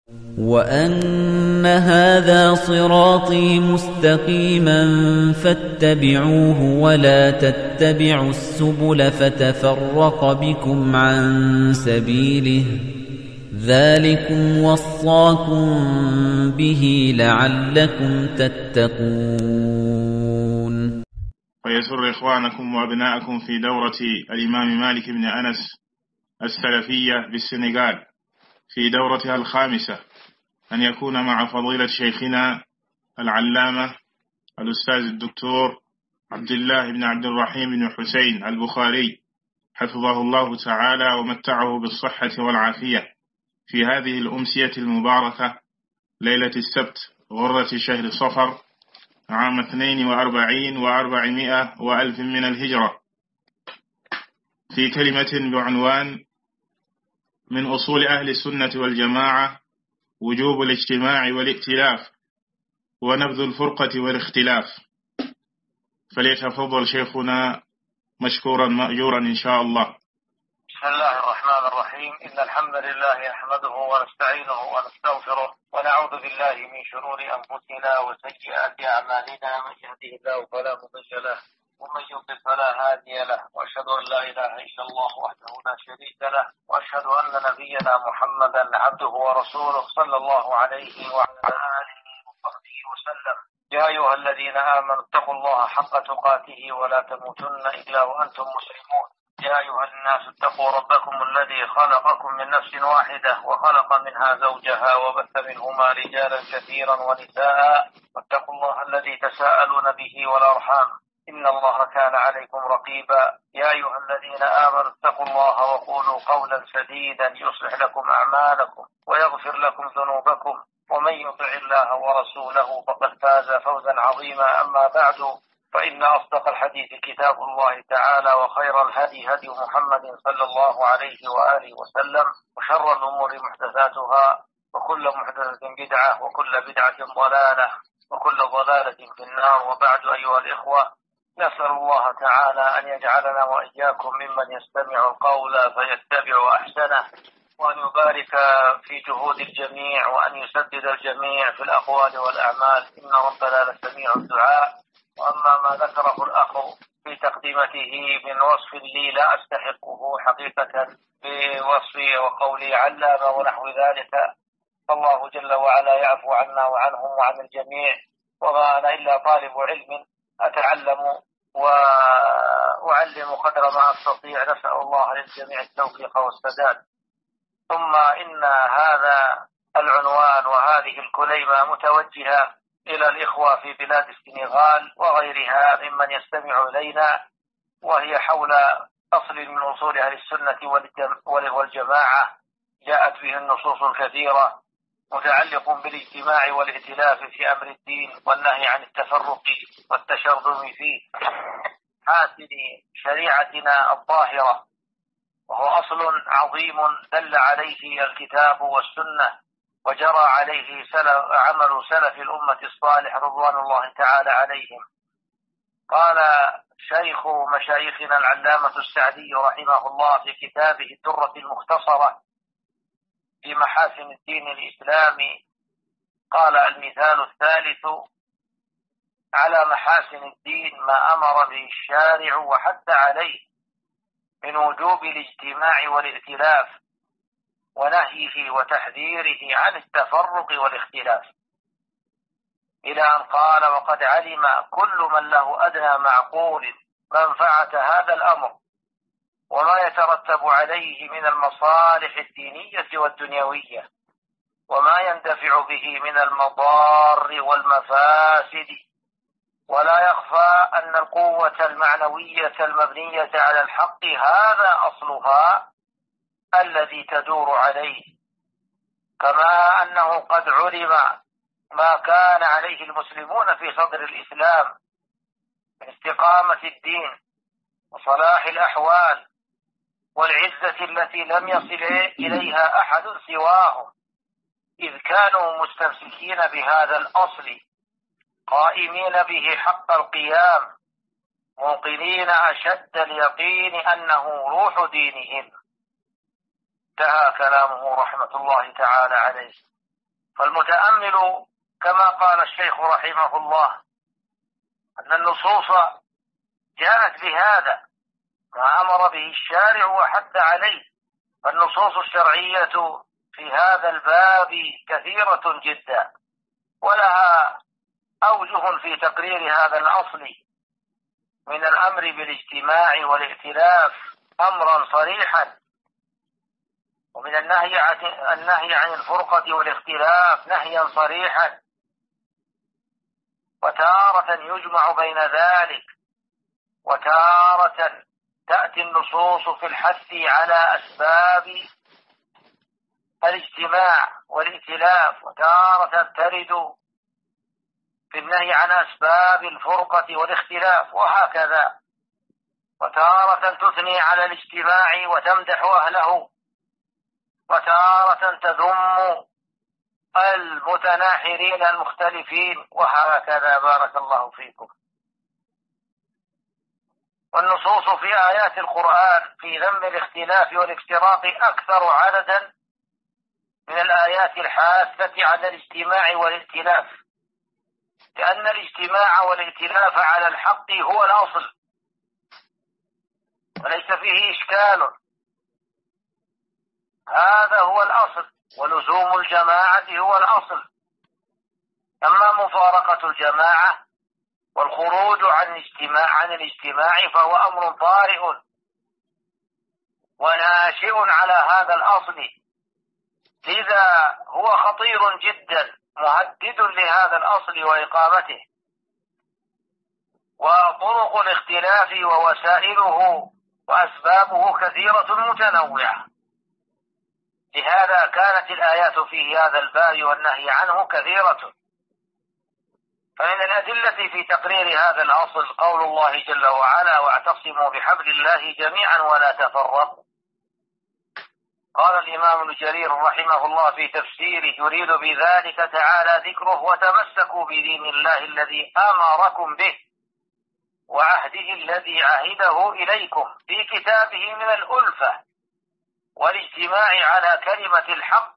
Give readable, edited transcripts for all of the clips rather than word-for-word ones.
وَأَنَّ هَٰذَا صِرَاطِي مُسْتَقِيمًا فَاتَّبِعُوهُ وَلَا تَتَّبِعُوا السُّبُلَ فَتَفَرَّقَ بِكُمْ عَن سَبِيلِهِ ۚ ذَٰلِكُمْ وَصَّاكُم بِهِ لَعَلَّكُمْ تَتَّقُونَ. ويسر إخوانكم وأبناءكم في دورة الإمام مالك بن أنس السلفية بالسنغال في دورتها الخامسة أن يكون مع فضيلة شيخنا العلامة الأستاذ الدكتور عبد الله بن عبد الرحيم بن حسين البخاري حفظه الله تعالى ومتعه بالصحة والعافية في هذه الأمسية المباركة ليلة السبت غرة شهر صفر عام 42 و400 وألف من الهجرة، في كلمة بعنوان من أصول أهل السنة والجماعة وجوب الاجتماع والائتلاف ونبذ الفرقة والاختلاف. فليتفضل شيخنا مشكورا مأجورا إن شاء الله. بسم الله الرحمن الرحيم. إن الحمد لله نحمده ونستعينه ونستغفره ونعوذ بالله من شرور أنفسنا وسيئات أعمالنا، من يهده الله فلا مضل له ومن يضلل فلا هادي له، وأشهد أن لا إله إلا الله وحده لا شريك له، وأشهد أن نبينا محمدا عبده ورسوله صلى الله عليه وعلى آله وصحبه وسلم. يا أيها الذين آمنوا اتقوا الله حق تقاته ولا تموتن إلا وأنتم مسلمون. يا أيها الناس اتقوا ربكم الذي خلقكم من نفس واحدة وخلق منها زوجها وبث منهما رجالا كثيرا ونساء، واتقوا الله الذي تساءلون به والأرحام إن الله كان عليكم رقيبا. يا أيها الذين آمنوا اتقوا الله وقولوا قولا سديدا يصلح لكم أعمالكم ويغفر لكم ذنوبكم، ومن يطع الله ورسوله فقد فاز فوزا عظيما. أما بعد، فإن أصدق الحديث كتاب الله تعالى، وخير الهدي هدي محمد صلى الله عليه وآله وسلم، وشر الأمور محدثاتها، وكل محدثة بدعة، وكل بدعة ضلالة، وكل ضلالة في النار. وبعد، أيها الإخوة، نسأل الله تعالى أن يجعلنا وإياكم ممن يستمع القول فيتبع أحسنه، وأن يبارك في جهود الجميع، وأن يسدد الجميع في الأقوال والأعمال، إن ربنا لسميع الدعاء. وأما ما ذكره الأخ في تقديمته من وصف لي لا أستحقه حقيقة بوصفي وقولي علامة ونحو ذلك، فالله جل وعلا يعفو عنا وعنهم وعن الجميع، وما أنا إلا طالب علم أتعلم وأعلم قدر ما أستطيع. نسأل الله للجميع التوفيق والسداد. ثم إن هذا العنوان وهذه الكلمة متوجهة إلى الإخوة في بلاد السنغال وغيرها ممن يستمع إلينا، وهي حول أصل من أصول أهل السنة والجماعة جاءت به النصوص الكثيرة، متعلق بالاجتماع والائتلاف في أمر الدين والنهي عن التفرق والتشرذم فيه، حاسن شريعتنا الظاهرة، وهو أصل عظيم دل عليه الكتاب والسنة، وجرى عليه عمل سلف الأمة الصالح رضوان الله تعالى عليهم. قال شيخ مشايخنا العلامة السعدي رحمه الله في كتابه الدرة المختصرة في محاسن الدين الإسلامي، قال: المثال الثالث على محاسن الدين ما أمر به الشارع وحث عليه من وجوب الاجتماع والائتلاف، ونهيه وتحذيره عن التفرق والاختلاف، إلى أن قال: وقد علم كل من له أدنى معقول منفعة هذا الأمر وما يترتب عليه من المصالح الدينية والدنيوية، وما يندفع به من المضار والمفاسد، ولا يخفى أن القوة المعنوية المبنية على الحق هذا أصلها الذي تدور عليه، كما أنه قد علم ما كان عليه المسلمون في صدر الإسلام من استقامة الدين وصلاح الأحوال والعزة التي لم يصل إليها أحد سواهم، إذ كانوا مستمسكين بهذا الأصل قائمين به حق القيام، موقنين أشد اليقين أنه روح دينهم. انتهى كلامه رحمة الله تعالى عليه. فالمتأمل كما قال الشيخ رحمه الله أن النصوص جاءت بهذا ما أمر به الشارع وحث عليه. فالنصوص الشرعية في هذا الباب كثيرة جدا، ولها أوجه في تقرير هذا الأصل، من الأمر بالاجتماع والائتلاف أمرا صريحا، ومن النهي عن الفرقة والاختلاف نهيا صريحا، وتارة يجمع بين ذلك، وتارة تأتي النصوص في الحث على أسباب الاجتماع والائتلاف، وتارة ترد في النهي عن أسباب الفرقة والاختلاف، وهكذا. وتارة تثني على الاجتماع وتمدح أهله، وتارة تذم المتناحرين المختلفين، وهكذا. بارك الله فيكم. والنصوص في آيات القرآن في ذم الاختلاف والافتراق أكثر عددا من الآيات الحاثة على الاجتماع والائتلاف، لأن الاجتماع والائتلاف على الحق هو الأصل وليس فيه إشكال، هذا هو الأصل، ولزوم الجماعة هو الأصل. أما مفارقة الجماعة والخروج عن الاجتماع فهو أمر طارئ وناشئ على هذا الأصل، لذا هو خطير جدا مهدد لهذا الأصل وإقامته. وطرق الاختلاف ووسائله وأسبابه كثيرة متنوعة، لهذا كانت الآيات في هذا الباب والنهي عنه كثيرة. فمن الأدلة في تقرير هذا الأصل قول الله جل وعلا: واعتصموا بحبل الله جميعا ولا تفرقوا. قال الإمام ابن جرير رحمه الله في تفسيره: يريد بذلك تعالى ذكره وتمسكوا بدين الله الذي أمركم به وعهده الذي عهده إليكم في كتابه من الألفة والاجتماع على كلمة الحق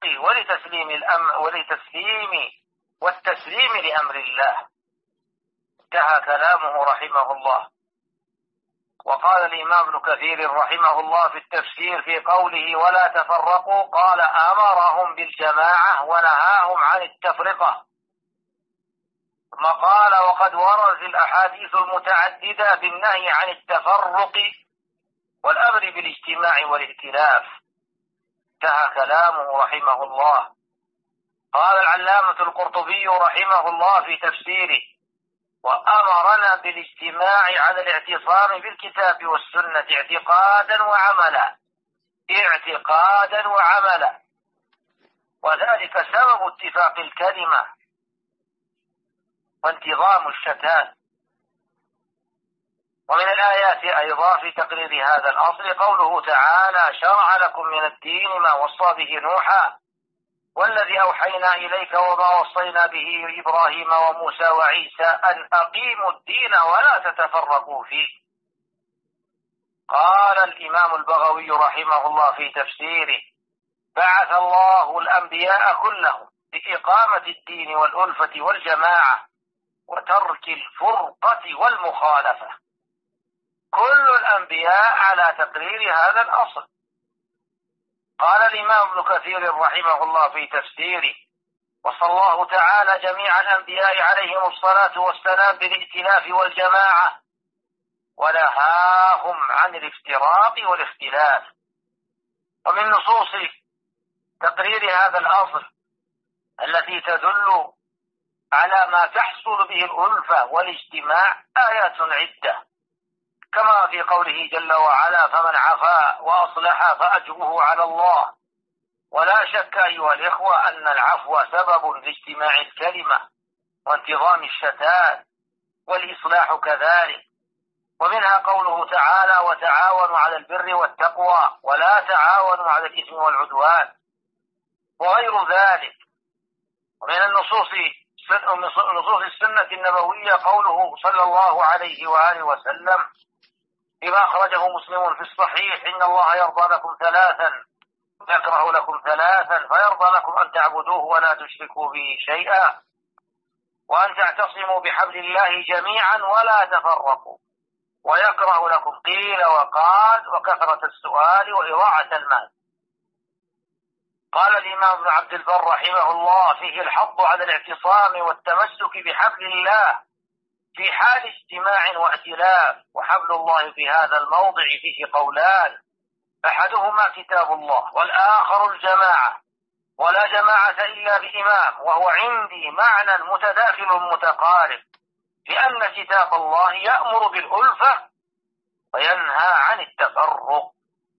والتسليم لأمر الله. انتهى كلامه رحمه الله. وقال الإمام ابن كثير رحمه الله في التفسير في قوله ولا تفرقوا، قال: أمرهم بالجماعة ونهاهم عن التفرقة. ثم قال: وقد وردت الأحاديث المتعددة بالنهي عن التفرق والأمر بالاجتماع والائتلاف. انتهى كلامه رحمه الله. قال العلامة القرطبي رحمه الله في تفسيره: وأمرنا بالاجتماع على الاعتصام بالكتاب والسنة اعتقادا وعملا، وذلك سبب اتفاق الكلمة وانتظام الشتات. ومن الآيات أيضا في تقرير هذا الأصل قوله تعالى: شرع لكم من الدين ما وصى به نوحا والذي أوحينا إليك وما وصينا به إبراهيم وموسى وعيسى أن أقيموا الدين ولا تتفرقوا فيه. قال الإمام البغوي رحمه الله في تفسيره: بعث الله الأنبياء كلهم بإقامة الدين والألفة والجماعة وترك الفرقة والمخالفة. كل الأنبياء على تقرير هذا الأصل. قال الإمام ابن كثير رحمه الله في تفسيره: وصى الله تعالى جميع الأنبياء عليهم الصلاة والسلام بالائتلاف والجماعة ونهاهم عن الافتراق والاختلاف. ومن نصوص تقرير هذا الأصل التي تدل على ما تحصل به الألفة والاجتماع آيات عدة، كما في قوله جل وعلا: فمن عفا وأصلح فأجره على الله. ولا شك أيها الإخوة أن العفو سبب لاجتماع الكلمة وانتظام الشتات، والإصلاح كذلك. ومنها قوله تعالى: وتعاونوا على البر والتقوى ولا تعاونوا على الإثم والعدوان، وغير ذلك. ومن نصوص السنة النبوية قوله صلى الله عليه وآله وسلم فيما أخرجه مسلم في الصحيح: إن الله يرضى لكم ثلاثا: ويكره لكم ثلاثا فيرضى لكم أن تعبدوه ولا تشركوا به شيئا وأن تعتصموا بحبل الله جميعا ولا تفرقوا ويكره لكم قيل وقال وكثرة السؤال وإضاعة المال. قال الإمام ابن عبد البر رحمه الله فيه الحض على الاعتصام والتمسك بحبل الله في حال اجتماع وائتلاف، وحبل الله في هذا الموضع فيه قولان، أحدهما كتاب الله والآخر الجماعة، ولا جماعة إلا بإمام، وهو عندي معنى متداخل متقارب، لأن كتاب الله يأمر بالألفة وينهى عن التفرق.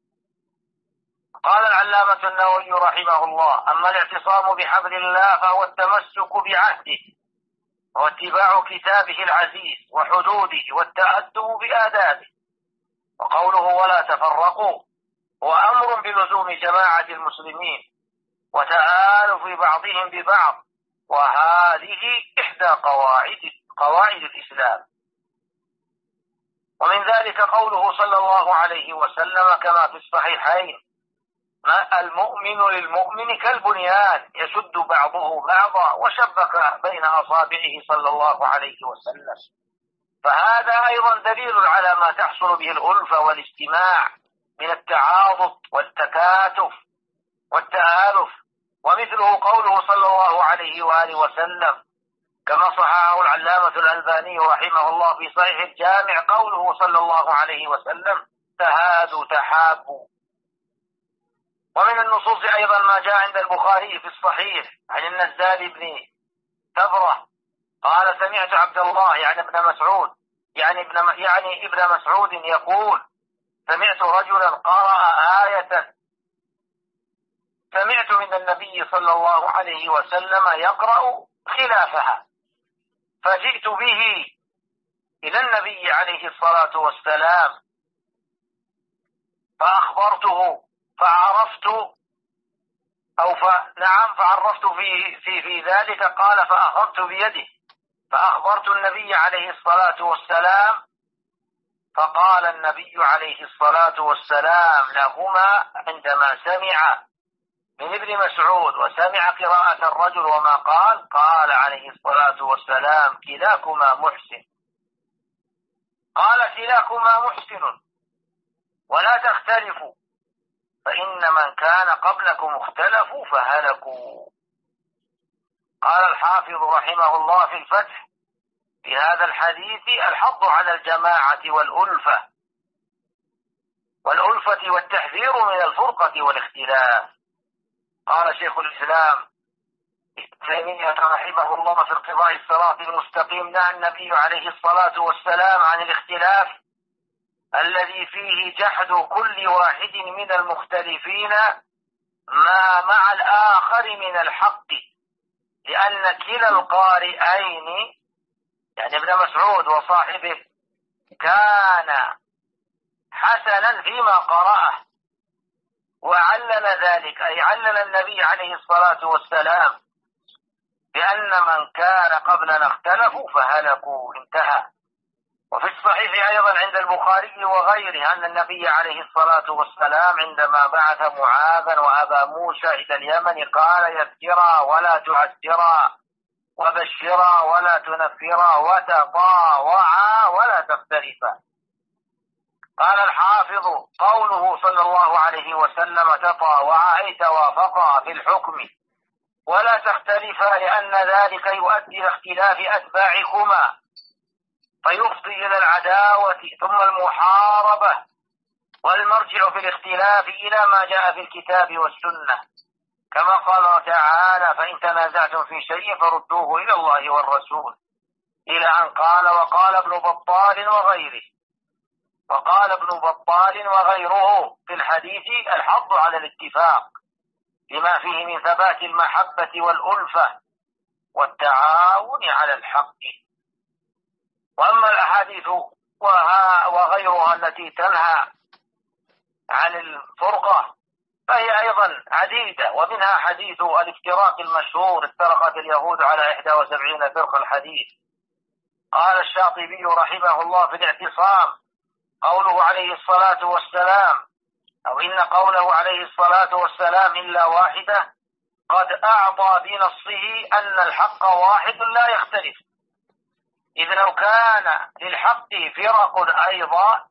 قال العلامة النووي رحمه الله: أما الاعتصام بحبل الله فهو التمسك بعهده واتباع كتابه العزيز وحدوده والتأدب بآدابه. وقوله ولا تفرقوا هو أمر بلزوم جماعة المسلمين وتآلف بعضهم ببعض، وهذه إحدى قواعد الإسلام. ومن ذلك قوله صلى الله عليه وسلم كما في الصحيحين: ما المؤمن للمؤمن كالبنيان يشد بعضه بعضا، وشبك بين أصابعه صلى الله عليه وسلم. فهذا أيضا دليل على ما تحصل به الألفة والاجتماع من التعاضد والتكاتف والتآلف. ومثله قوله صلى الله عليه وآله وسلم كما صححه العلامة الألباني رحمه الله في صحيح الجامع، قوله صلى الله عليه وسلم: تهادوا تحابوا. ومن النصوص أيضا ما جاء عند البخاري في الصحيح عن النزال بن ثبرة قال: سمعت عبد الله يعني ابن مسعود يقول: سمعت رجلا قرأ آية سمعت من النبي صلى الله عليه وسلم يقرأ خلافها، فجئت به إلى النبي عليه الصلاة والسلام فأخبرته فعرفت في ذلك. قال: فأخذت بيده فأخبرت النبي عليه الصلاة والسلام، فقال النبي عليه الصلاة والسلام لهما عندما سمع من ابن مسعود وسمع قراءة الرجل وما قال عليه الصلاة والسلام: كلاكما محسن. قال: كلاكما محسن ولا تختلفوا، فإن من كان قبلكم اختلفوا فهلكوا. قال الحافظ رحمه الله في الفتح في هذا الحديث الحض على الجماعة والألفة والتحذير من الفرقة والاختلاف. قال شيخ الإسلام ابن تيمية رحمه الله في اقتضاء الصراط المستقيم: نهى النبي عليه الصلاة والسلام عن الاختلاف الذي فيه جحد كل واحد من المختلفين ما مع الآخر من الحق، لأن كلا القارئين يعني ابن مسعود وصاحبه كان حسنا فيما قرأه، وعلل ذلك أي علل النبي عليه الصلاة والسلام بأن من كان قبلنا اختلفوا فهلكوا، انتهى. وفي الصحيح أيضا عند البخاري وغيره أن النبي عليه الصلاة والسلام عندما بعث معاذا وأبا موسى إلى اليمن قال: يسرا ولا تعسرا، وبشرا ولا تنفرا، وتطاوعا ولا تختلفا. قال الحافظ: قوله صلى الله عليه وسلم تطاوعا أي توافقا في الحكم ولا تختلفا، لأن ذلك يؤدي إلى اختلاف أتباعكما فيفضي إلى العداوة ثم المحاربة، والمرجع في الاختلاف إلى ما جاء في الكتاب والسنة، كما قال تعالى: فإن تنازعتم في شيء فردوه إلى الله والرسول، إلى أن قال: وقال ابن بطال وغيره في الحديث الحض على الاتفاق لما فيه من ثبات المحبة والألفة والتعاون على الحق. وأما الأحاديث وغيرها التي تنهى عن الفرقة فهي أيضا عديدة، ومنها حديث الافتراق المشهور: افترقت اليهود على 71 فرقة الحديث. قال الشاطبي رحمه الله في الاعتصام: قوله عليه الصلاة والسلام: أو إن قوله عليه الصلاة والسلام إلا واحدة قد أعطى بنصه أن الحق واحد لا يختلف، إذ لو كان للحق فرق أيضا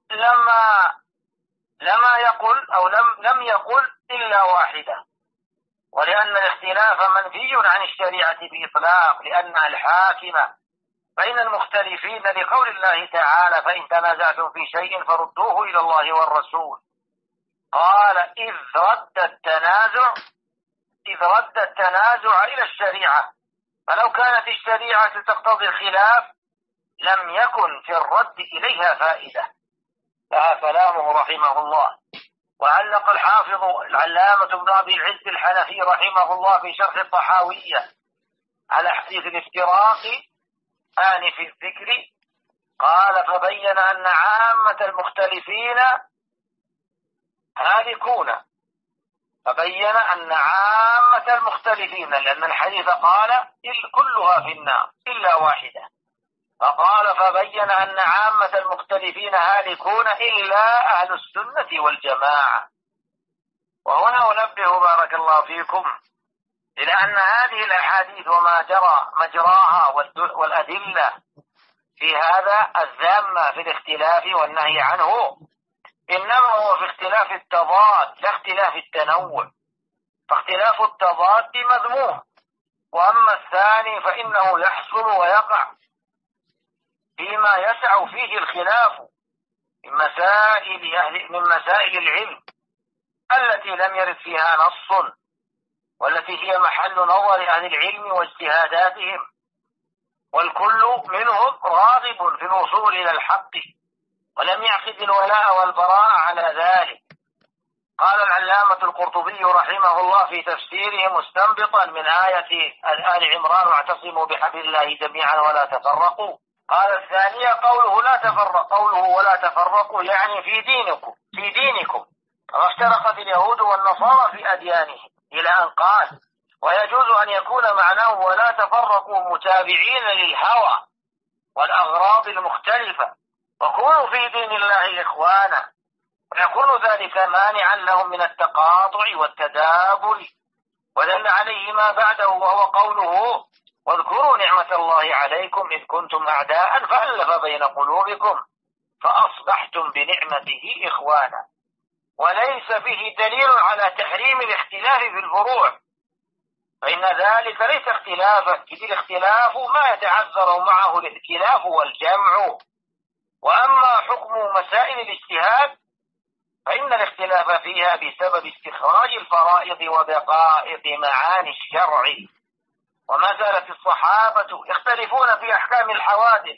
لما يقل أو لم يقل إلا واحدة، ولأن الاختلاف منفي عن الشريعة بإطلاق لأنها الحاكمة بين المختلفين، لقول الله تعالى فإن تنازعتم في شيء فردوه إلى الله والرسول. قال إذ رد التنازع إلى الشريعة، فلو كانت الشريعة تقتضي الخلاف لم يكن في الرد إليها فائدة. لها كلامه رحمه الله. وعلق الحافظ العلامة ابن أبي العز الحنفي رحمه الله في شرح الطحاوية على حديث الافتراق آنف الذكر، قال فبين أن عامة المختلفين هالكون، لأن الحديث قال كلها في النار إلا واحدة، فقال فبين أن عامة المختلفين هالكون إلا أهل السنة والجماعة. وهنا أنبه بارك الله فيكم إلى أن هذه الأحاديث وما جرى مجراها والأدلة في هذا الذامة في الاختلاف والنهي عنه إنما هو في اختلاف التضاد لا اختلاف التنوع، فاختلاف التضاد مذموم، وأما الثاني فإنه يحصل ويقع فيما يسع فيه الخلاف من مسائل العلم التي لم يرد فيها نص، والتي هي محل نظر أهل العلم واجتهاداتهم، والكل منهم راغب في الوصول إلى الحق ولم يعقد الولاء والبراء على ذلك. قال العلامة القرطبي رحمه الله في تفسيره مستنبطا من آية آل عمران واعتصموا بحبل الله جميعا ولا تفرقوا، قال الثانية قوله ولا تفرقوا يعني في دينكم كما افترقت اليهود والنصارى في أديانهم، إلى أن قال ويجوز أن يكون معناه ولا تفرقوا متابعين للهوى والأغراض المختلفة وكونوا في دين الله إخوانا، ويكون ذلك مانعا لهم من التقاطع والتدابر. ودل عليه ما بعده وهو قوله واذكروا نعمة الله عليكم إذ كنتم أعداء فألف بين قلوبكم فأصبحتم بنعمته إخوانا. وليس فيه دليل على تحريم الاختلاف في الفروع، فإن ذلك ليس اختلافا، إذ الاختلاف ما يتعذر معه الائتلاف والجمع. وأما حكم مسائل الاجتهاد فإن الاختلاف فيها بسبب استخراج الفرائض ودقائق معاني الشرع، وما زالت الصحابة يختلفون في أحكام الحوادث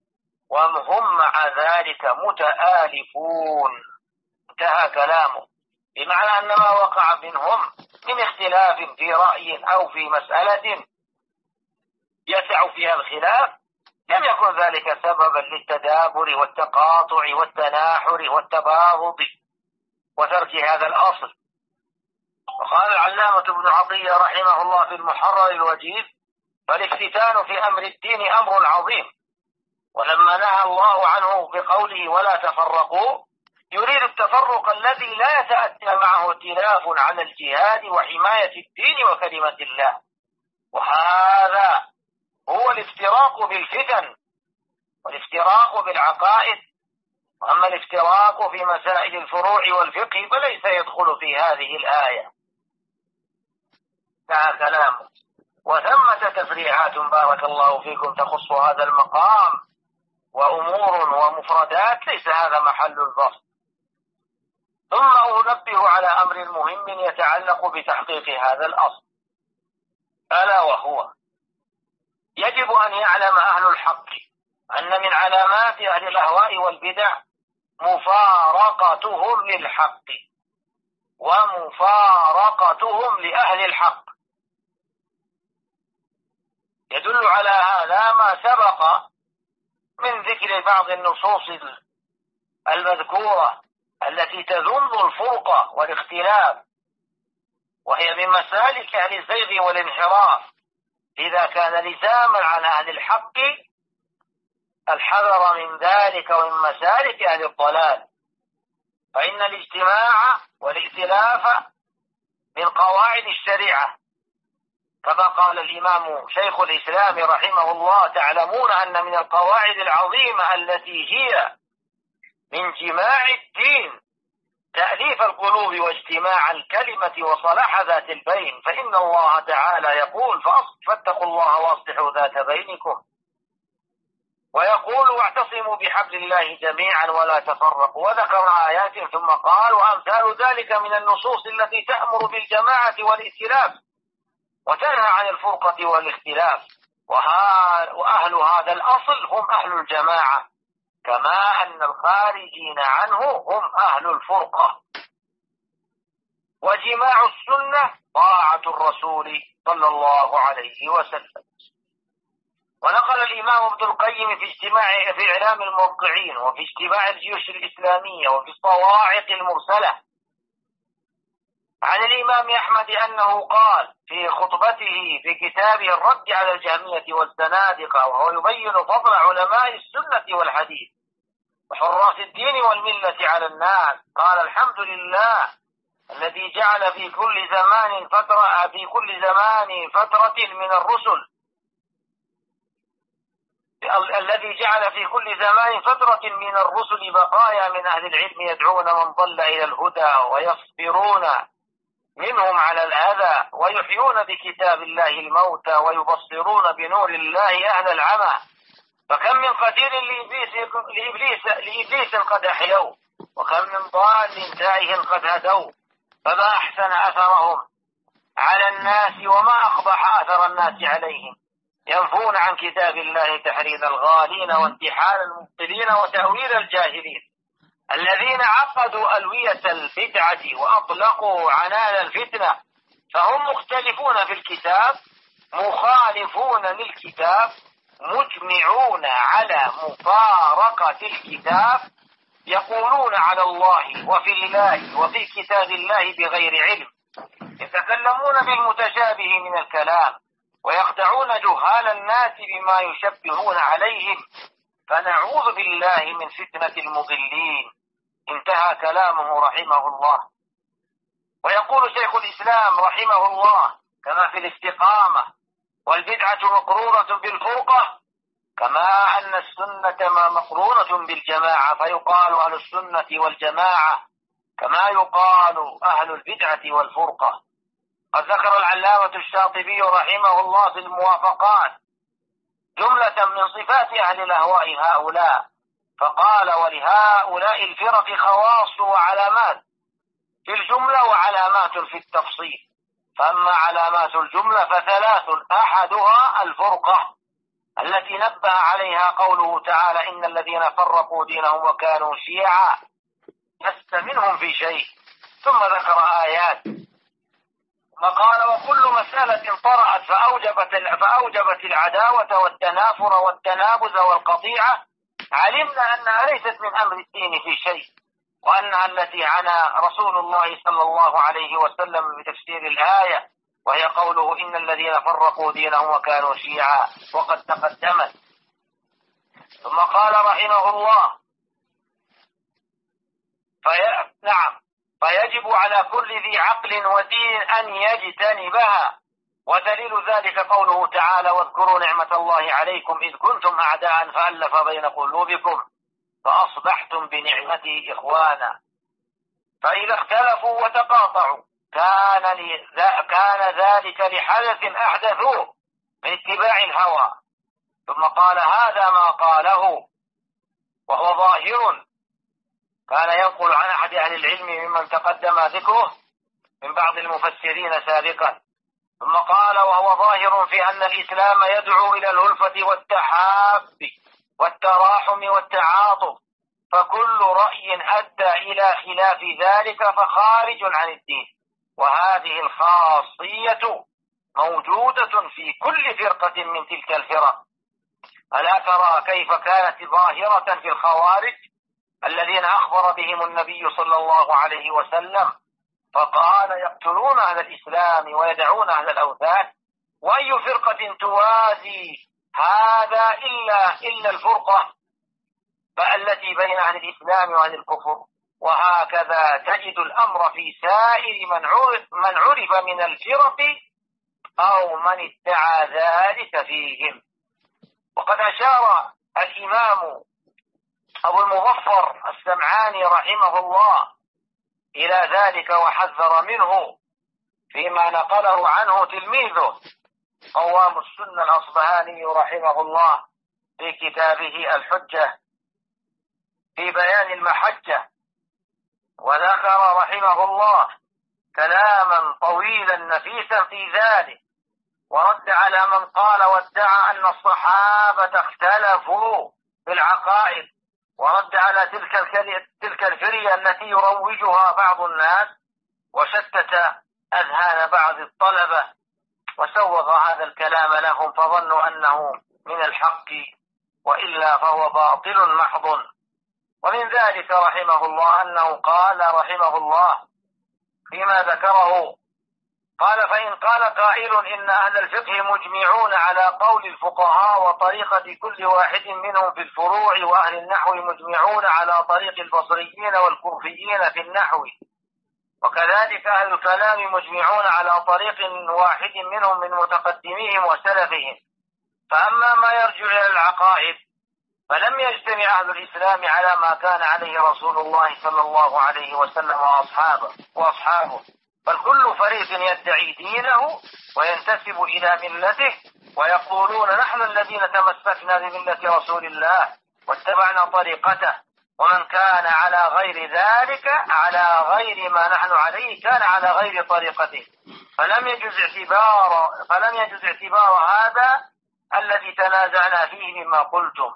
وهم مع ذلك متآلفون. انتهى كلامه، بمعنى أن ما وقع منهم من اختلاف في رأي أو في مسألة يسع فيها الخلاف لم يكن ذلك سببا للتدابر والتقاطع والتناحر والتباغض وترك هذا الأصل. وقال العلامة ابن عطية رحمه الله في المحرر الوجيز فالافتتان في أمر الدين أمر عظيم، ولما نهى الله عنه بقوله ولا تفرقوا يريد التفرق الذي لا يتأتى معه ائتلاف على الجهاد وحماية الدين وكلمة الله، وهذا هو الافتراق بالفتن والافتراق بالعقائد. وأما الافتراق في مسائل الفروع والفقه فليس يدخل في هذه الآية. انتهى كلامه. وثمة تفريعات بارك الله فيكم تخص هذا المقام وأمور ومفردات ليس هذا محل الفصل. ثم أنبه على أمر مهم يتعلق بتحقيق هذا الأصل، ألا وهو يجب أن يعلم أهل الحق أن من علامات أهل الأهواء والبدع مفارقتهم للحق ومفارقتهم لأهل الحق. يدل على هذا ما سبق من ذكر بعض النصوص المذكورة التي تذم الفرقة والاختلاف، وهي من مسالك أهل الزيغ والانحراف، إذا كان لزاما على أهل الحق الحذر من ذلك ومن مسالك أهل الضلال. فإن الاجتماع والائتلاف من قواعد الشريعة، كما قال الإمام شيخ الإسلام رحمه الله: تعلمون أن من القواعد العظيمة التي هي من جماع الدين تأليف القلوب واجتماع الكلمة وصلاح ذات البين، فإن الله تعالى يقول: فاتقوا الله وأصلحوا ذات بينكم، ويقول: واعتصموا بحبل الله جميعا ولا تفرقوا، وذكر آيات ثم قال: وأمثال ذلك من النصوص التي تأمر بالجماعة والائتلاف وتنهى عن الفرقة والاختلاف، وأهل هذا الأصل هم أهل الجماعة، كما أن الخارجين عنه هم أهل الفرقة. وجماع السنة طاعة الرسول صلى الله عليه وسلم. ونقل الإمام ابن القيم في إعلام الموقعين وفي اجتماع الجيوش الإسلامية وفي الصواعق المرسلة عن الإمام أحمد أنه قال في خطبته في كتابه الرد على الجهمية والزنادقة، وهو يبين فضل علماء السنة والحديث وحراس الدين والملة على الناس، قال: الحمد لله الذي جعل في كل زمان فترة من الرسل بقايا من أهل العلم يدعون من ضل إلى الهدى ويصبرون منهم على الأذى ويحيون بكتاب الله الموتى ويبصرون بنور الله أهل العمى، فكم من قدير لإبليس قد أحيوا، وكم من ضال تائه قد هدوا، فما أحسن أثرهم على الناس وما أقبح أثر الناس عليهم، ينفون عن كتاب الله تحريض الغالين وانتحال المبطلين وتأويل الجاهلين، الذين عقدوا ألوية البدعة وأطلقوا عنان الفتنة، فهم مختلفون في الكتاب، مخالفون للكتاب، مجمعون على مفارقة الكتاب، يقولون على الله وفي الله وفي كتاب الله بغير علم، يتكلمون بالمتشابه من الكلام، ويخدعون جهال الناس بما يشبهون عليهم، فنعوذ بالله من فتنة المضلين. انتهى كلامه رحمه الله. ويقول شيخ الإسلام رحمه الله: كما في الاستقامة والبدعة مقرونة بالفرقة، كما أن السنة مقرونة بالجماعة، فيقال أهل السنة والجماعة كما يقال أهل البدعة والفرقة. قد ذكر العلامة الشاطبي رحمه الله في الموافقات جملة من صفات أهل الأهواء هؤلاء، فقال: ولهؤلاء الفرق خواص وعلامات في الجملة وعلامات في التفصيل، فأما علامات الجملة فثلاث: أحدها الفرقة التي نبه عليها قوله تعالى: إن الذين فرقوا دينهم وكانوا شيعا لست منهم في شيء، ثم ذكر آيات قال: وكل مسألة طرأت فأوجبت العداوة والتنافر والتنابز والقطيعة، علمنا أنها ليست من أمر الدين في شيء، وأنها التي عنى رسول الله صلى الله عليه وسلم بتفسير الآية، وهي قوله: إن الذين فرقوا دينهم وكانوا شيعا، وقد تقدمت. ثم قال رحمه الله: فيجب على كل ذي عقل ودين أن يجتنبها، ودليل ذلك قوله تعالى: واذكروا نعمة الله عليكم إذ كنتم أعداء فألف بين قلوبكم فأصبحتم بنعمته إخوانا، فإذا اختلفوا وتقاطعوا كان ذلك لحدث أحدثوه من اتباع الهوى. ثم قال: هذا ما قاله وهو ظاهر، كان ينقل عن أحد أهل العلم ممن تقدم ذكره من بعض المفسرين سابقا. ثم قال: وهو ظاهر في أن الإسلام يدعو إلى الألفة والتحاب والتراحم والتعاطف، فكل رأي أدى إلى خلاف ذلك فخارج عن الدين، وهذه الخاصية موجودة في كل فرقة من تلك الفرق. ألا ترى كيف كانت ظاهرة في الخوارج الذين أخبر بهم النبي صلى الله عليه وسلم، فقال: يقتلون أهل الإسلام ويدعون أهل الأوثان، وأي فرقة توازي هذا إلا الفرقة التي بين أهل الإسلام وأهل الكفر، وهكذا تجد الأمر في سائر من عرف من الفرق أو من ادعى ذلك فيهم. وقد أشار الإمام أبو المظفر السمعاني رحمه الله إلى ذلك وحذر منه فيما نقله عنه تلميذه قوام السنة الأصبهاني رحمه الله في كتابه الحجة في بيان المحجة، وذكر رحمه الله كلاما طويلا نفيسا في ذلك، ورد على من قال وادعى أن الصحابة اختلفوا في العقائد، ورد على تلك الفرية التي يروجها بعض الناس وشتت أذهان بعض الطلبة، وسوغ هذا الكلام لهم فظنوا أنه من الحق وإلا فهو باطل محض. ومن ذلك رحمه الله أنه قال رحمه الله فيما ذكره قال: فإن قال قائل إن أهل الفقه مجمعون على قول الفقهاء وطريقة كل واحد منهم في الفروع، وأهل النحو مجمعون على طريق البصريين والكوفيين في النحو، وكذلك أهل الكلام مجمعون على طريق واحد منهم من متقدميهم وسلفهم، فأما ما يرجع إلى العقائد فلم يجتمع أهل الإسلام على ما كان عليه رسول الله صلى الله عليه وسلم وأصحابه، بل كل فريق يدعي دينه وينتسب إلى ملته ويقولون نحن الذين تمسكنا بملة رسول الله واتبعنا طريقته، ومن كان على غير ذلك على غير ما نحن عليه كان على غير طريقته، فلم يجوز اعتبار هذا الذي تنازعنا فيه مما قلتم.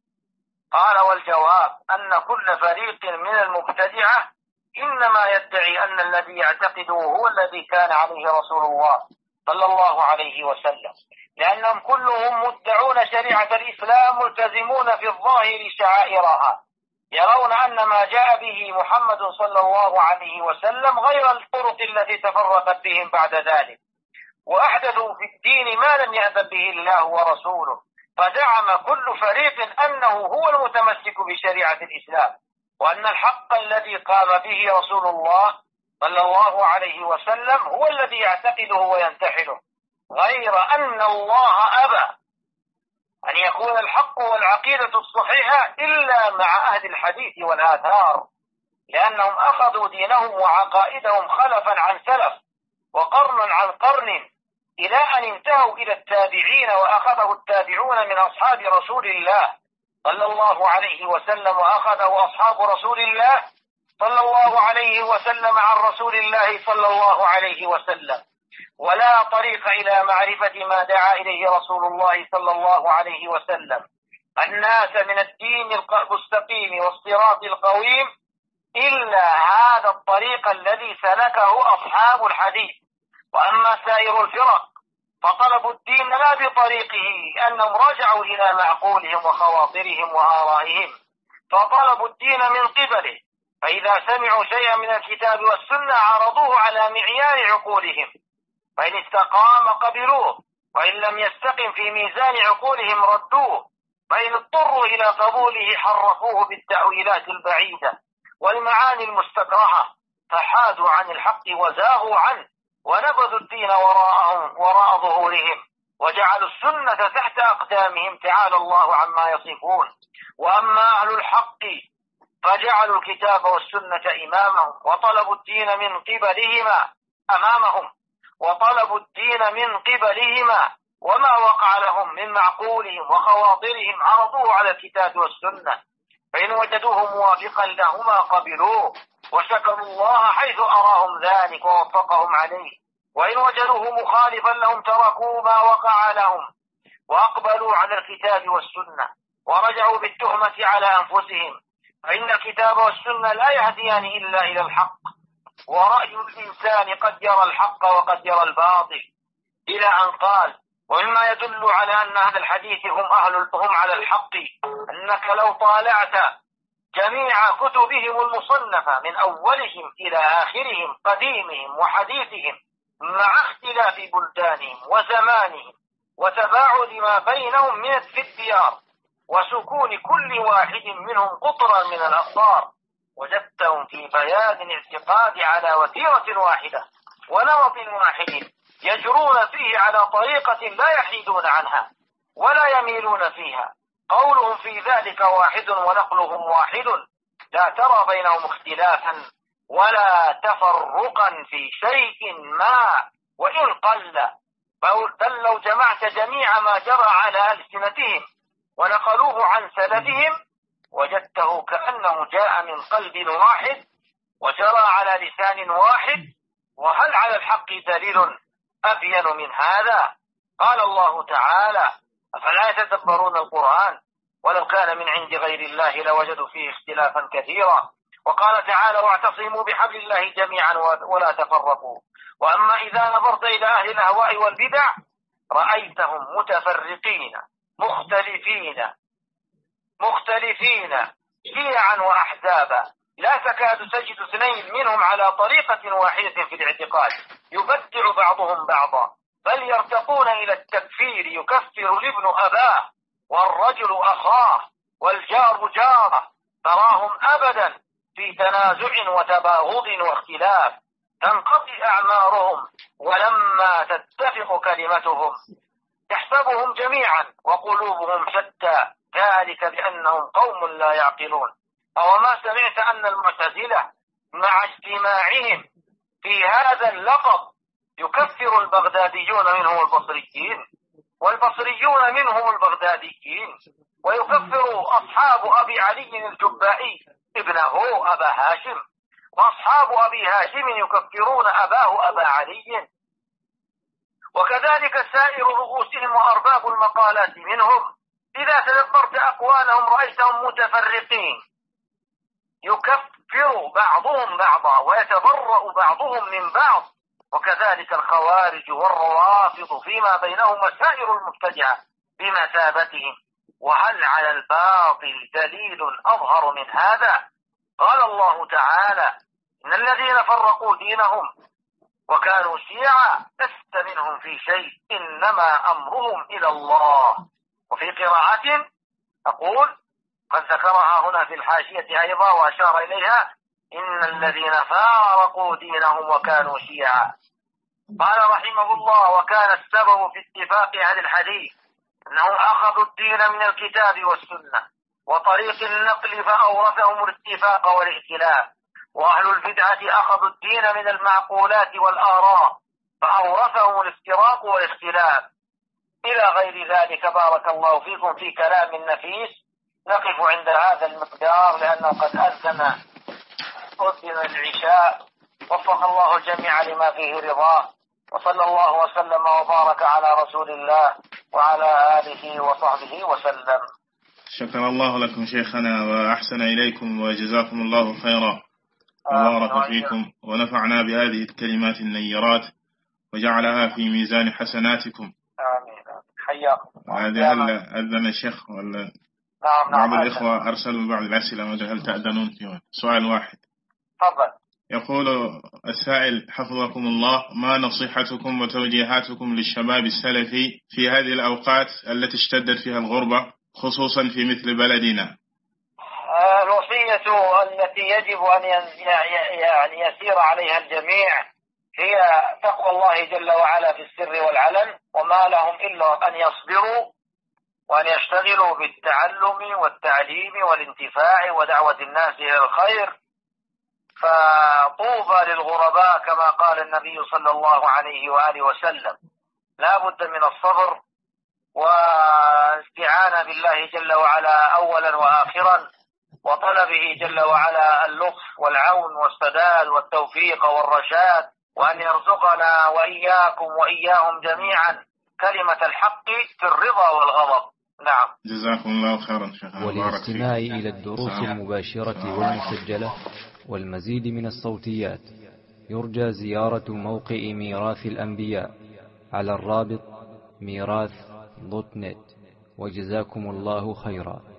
قال: والجواب أن كل فريق من المبتدعة إنما يدعي أن الذي يعتقده هو الذي كان عليه رسول الله صلى الله عليه وسلم، لأنهم كلهم مدعون شريعة الإسلام ملتزمون في الظاهر شعائرها، يرون أن ما جاء به محمد صلى الله عليه وسلم غير الطرق التي تفرقت بهم بعد ذلك، وأحدثوا في الدين ما لم يأذن به الله ورسوله، فزعم كل فريق أنه هو المتمسك بشريعة الإسلام، وأن الحق الذي قام به رسول الله صلى الله عليه وسلم هو الذي يعتقده وينتحله، غير أن الله أبى أن يكون الحق والعقيدة الصحيحة إلا مع أهل الحديث والآثار، لأنهم أخذوا دينهم وعقائدهم خلفا عن سلف وقرنا عن قرن إلى أن انتهوا إلى التابعين، وأخذه التابعون من أصحاب رسول الله صلى الله عليه وسلم، وأخذه أصحاب رسول الله صلى الله عليه وسلم عن رسول الله صلى الله عليه وسلم، ولا طريق إلى معرفة ما دعا إليه رسول الله صلى الله عليه وسلم الناس من الدين المستقيم والصراط القويم إلا هذا الطريق الذي سلكه أصحاب الحديث. وأما سائر الفرق فطلبوا الدين لا بطريقه، لأنهم رجعوا إلى معقولهم وخواطرهم وآرائهم، فطلبوا الدين من قبله، فإذا سمعوا شيئا من الكتاب والسنة عرضوه على معيار عقولهم، فإن استقام قبلوه، وإن لم يستقم في ميزان عقولهم ردوه، فإن اضطروا إلى قبوله حرفوه بالتأويلات البعيدة والمعاني المستكرهة، فحادوا عن الحق وزاغوا عنه، ونبذوا الدين وراء ظهورهم، وجعلوا السنة تحت أقدامهم تعالى الله عما يصفون. وأما أهل الحق فجعلوا الكتاب والسنة إمامهم، وطلبوا الدين من قبلهما أمامهم، وطلبوا الدين من قبلهما، وما وقع لهم من معقولهم وخواطرهم عرضوه على الكتاب والسنة، فإن وجدوه موافقا لهما قبلوه، وشكروا الله حيث أراهم ذلك ووفقهم عليه، وإن وجدوه مخالفا لهم تركوا ما وقع لهم وأقبلوا على الكتاب والسنة، ورجعوا بالتهمة على أنفسهم، فإن الكتاب والسنة لا يهديان إلا إلى الحق، ورأي الإنسان قد يرى الحق وقد يرى الباطل، إلى أن قال: ومما يدل على أن أهل الحديث هم على الحق أنك لو طالعت جميع كتبهم المصنفة من أولهم إلى آخرهم قديمهم وحديثهم مع اختلاف بلدانهم وزمانهم وتباعد ما بينهم في الديار وسكون كل واحد منهم قطرا من الأقطار، وجدتهم في بيان اعتقاد على وتيرة واحدة ونمط واحد يجرون فيه على طريقة لا يحيدون عنها ولا يميلون فيها. قولهم في ذلك واحد ونقلهم واحد، لا ترى بينهم اختلافا ولا تفرقا في شيء ما وإن قل، بل لو جمعت جميع ما جرى على ألسنتهم ونقلوه عن سلفهم وجدته كأنه جاء من قلب واحد وجرى على لسان واحد. وهل على الحق دليل أبين من هذا؟ قال الله تعالى: أفلا يتدبرون القرآن ولو كان من عند غير الله لوجدوا فيه اختلافا كثيرا. وقال تعالى: واعتصموا بحبل الله جميعا ولا تفرقوا. وأما إذا نظرت إلى أهل الأهواء والبدع رأيتهم متفرقين مختلفين شيعا وأحزابا، لا تكاد تجد اثنين منهم على طريقة واحدة في الاعتقاد، يبدع بعضهم بعضا، بل يرتقون إلى التكفير، يكفر الابن أباه والرجل أخاه والجار جاره. تراهم أبدا في تنازع وتباغض واختلاف، تنقضي أعمارهم ولما تتفق كلمتهم تحسبهم جميعا وقلوبهم شتى، ذلك بأنهم قوم لا يعقلون. أو ما سمعت أن المعتزلة مع اجتماعهم في هذا اللقب يكفر البغداديون منهم البصريين والبصريون منهم البغداديين، ويكفر أصحاب أبي علي الجبائي ابنه أبا هاشم، وأصحاب أبي هاشم يكفرون أباه أبا علي، وكذلك سائر رؤوسهم وأرباب المقالات منهم. إذا تدبرت أقوالهم رأيتهم متفرقين، يكفر بعضهم بعضا ويتبرأ بعضهم من بعض. وكذلك الخوارج والروافض فيما بينهم سائر المبتدعة بمثابتهم. وهل على الباطل دليل أظهر من هذا؟ قال الله تعالى: إن الذين فرقوا دينهم وكانوا شيعا لست منهم في شيء إنما أمرهم إلى الله. وفي قراءة تقول قد ذكرها هنا في الحاشية أيضا وأشار إليها: إن الذين فارقوا دينهم وكانوا شيعا. قال رحمه الله: وكان السبب في اتفاق أهل الحديث أنهم أخذوا الدين من الكتاب والسنة وطريق النقل فأورثهم الاتفاق والائتلاف، وأهل البدعة أخذوا الدين من المعقولات والآراء فأورثهم الافتراق والاختلاف إلى غير ذلك. بارك الله فيكم في كلام نفيس. نقف عند هذا المقدار لأنه قد أذن العشاء. وفق الله الجميع لما فيه رضاه، وصلى الله وسلم وبارك على رسول الله وعلى آله وصحبه وسلم. شكر الله لكم شيخنا وأحسن إليكم وجزاكم الله خيرا وبارك فيكم ونفعنا بهذه الكلمات النيرات وجعلها في ميزان حسناتكم. آمين. حياكم. هذه هل أذن الشيخ ولا؟ نعم. بعض الإخوة أرسلوا بعض الأسئلة، هل تأذنون فيها؟ سؤال واحد. تفضل. يقول السائل حفظكم الله: ما نصيحتكم وتوجيهاتكم للشباب السلفي في هذه الأوقات التي اشتدت فيها الغربة خصوصا في مثل بلدنا؟ الوصية التي يجب أن يعني يسير عليها الجميع هي تقوى الله جل وعلا في السر والعلن، وما لهم إلا أن يصبروا وأن يشتغلوا بالتعلم والتعليم والانتفاع ودعوة الناس إلى الخير. فطوبى للغرباء كما قال النبي صلى الله عليه وآله وسلم. لا بد من الصبر واستعانة بالله جل وعلا أولا وآخرا، وطلبه جل وعلا اللطف والعون والسداد والتوفيق والرشاد، وأن يرزقنا وإياكم وإياهم جميعا كلمة الحق في الرضا والغضب. نعم. جزاكم الله خيرا شيخنا. والاستماع إلى الدروس المباشرة والمسجلة والمزيد من الصوتيات يرجى زيارة موقع ميراث الأنبياء على الرابط ميراث.net. وجزاكم الله خيرا.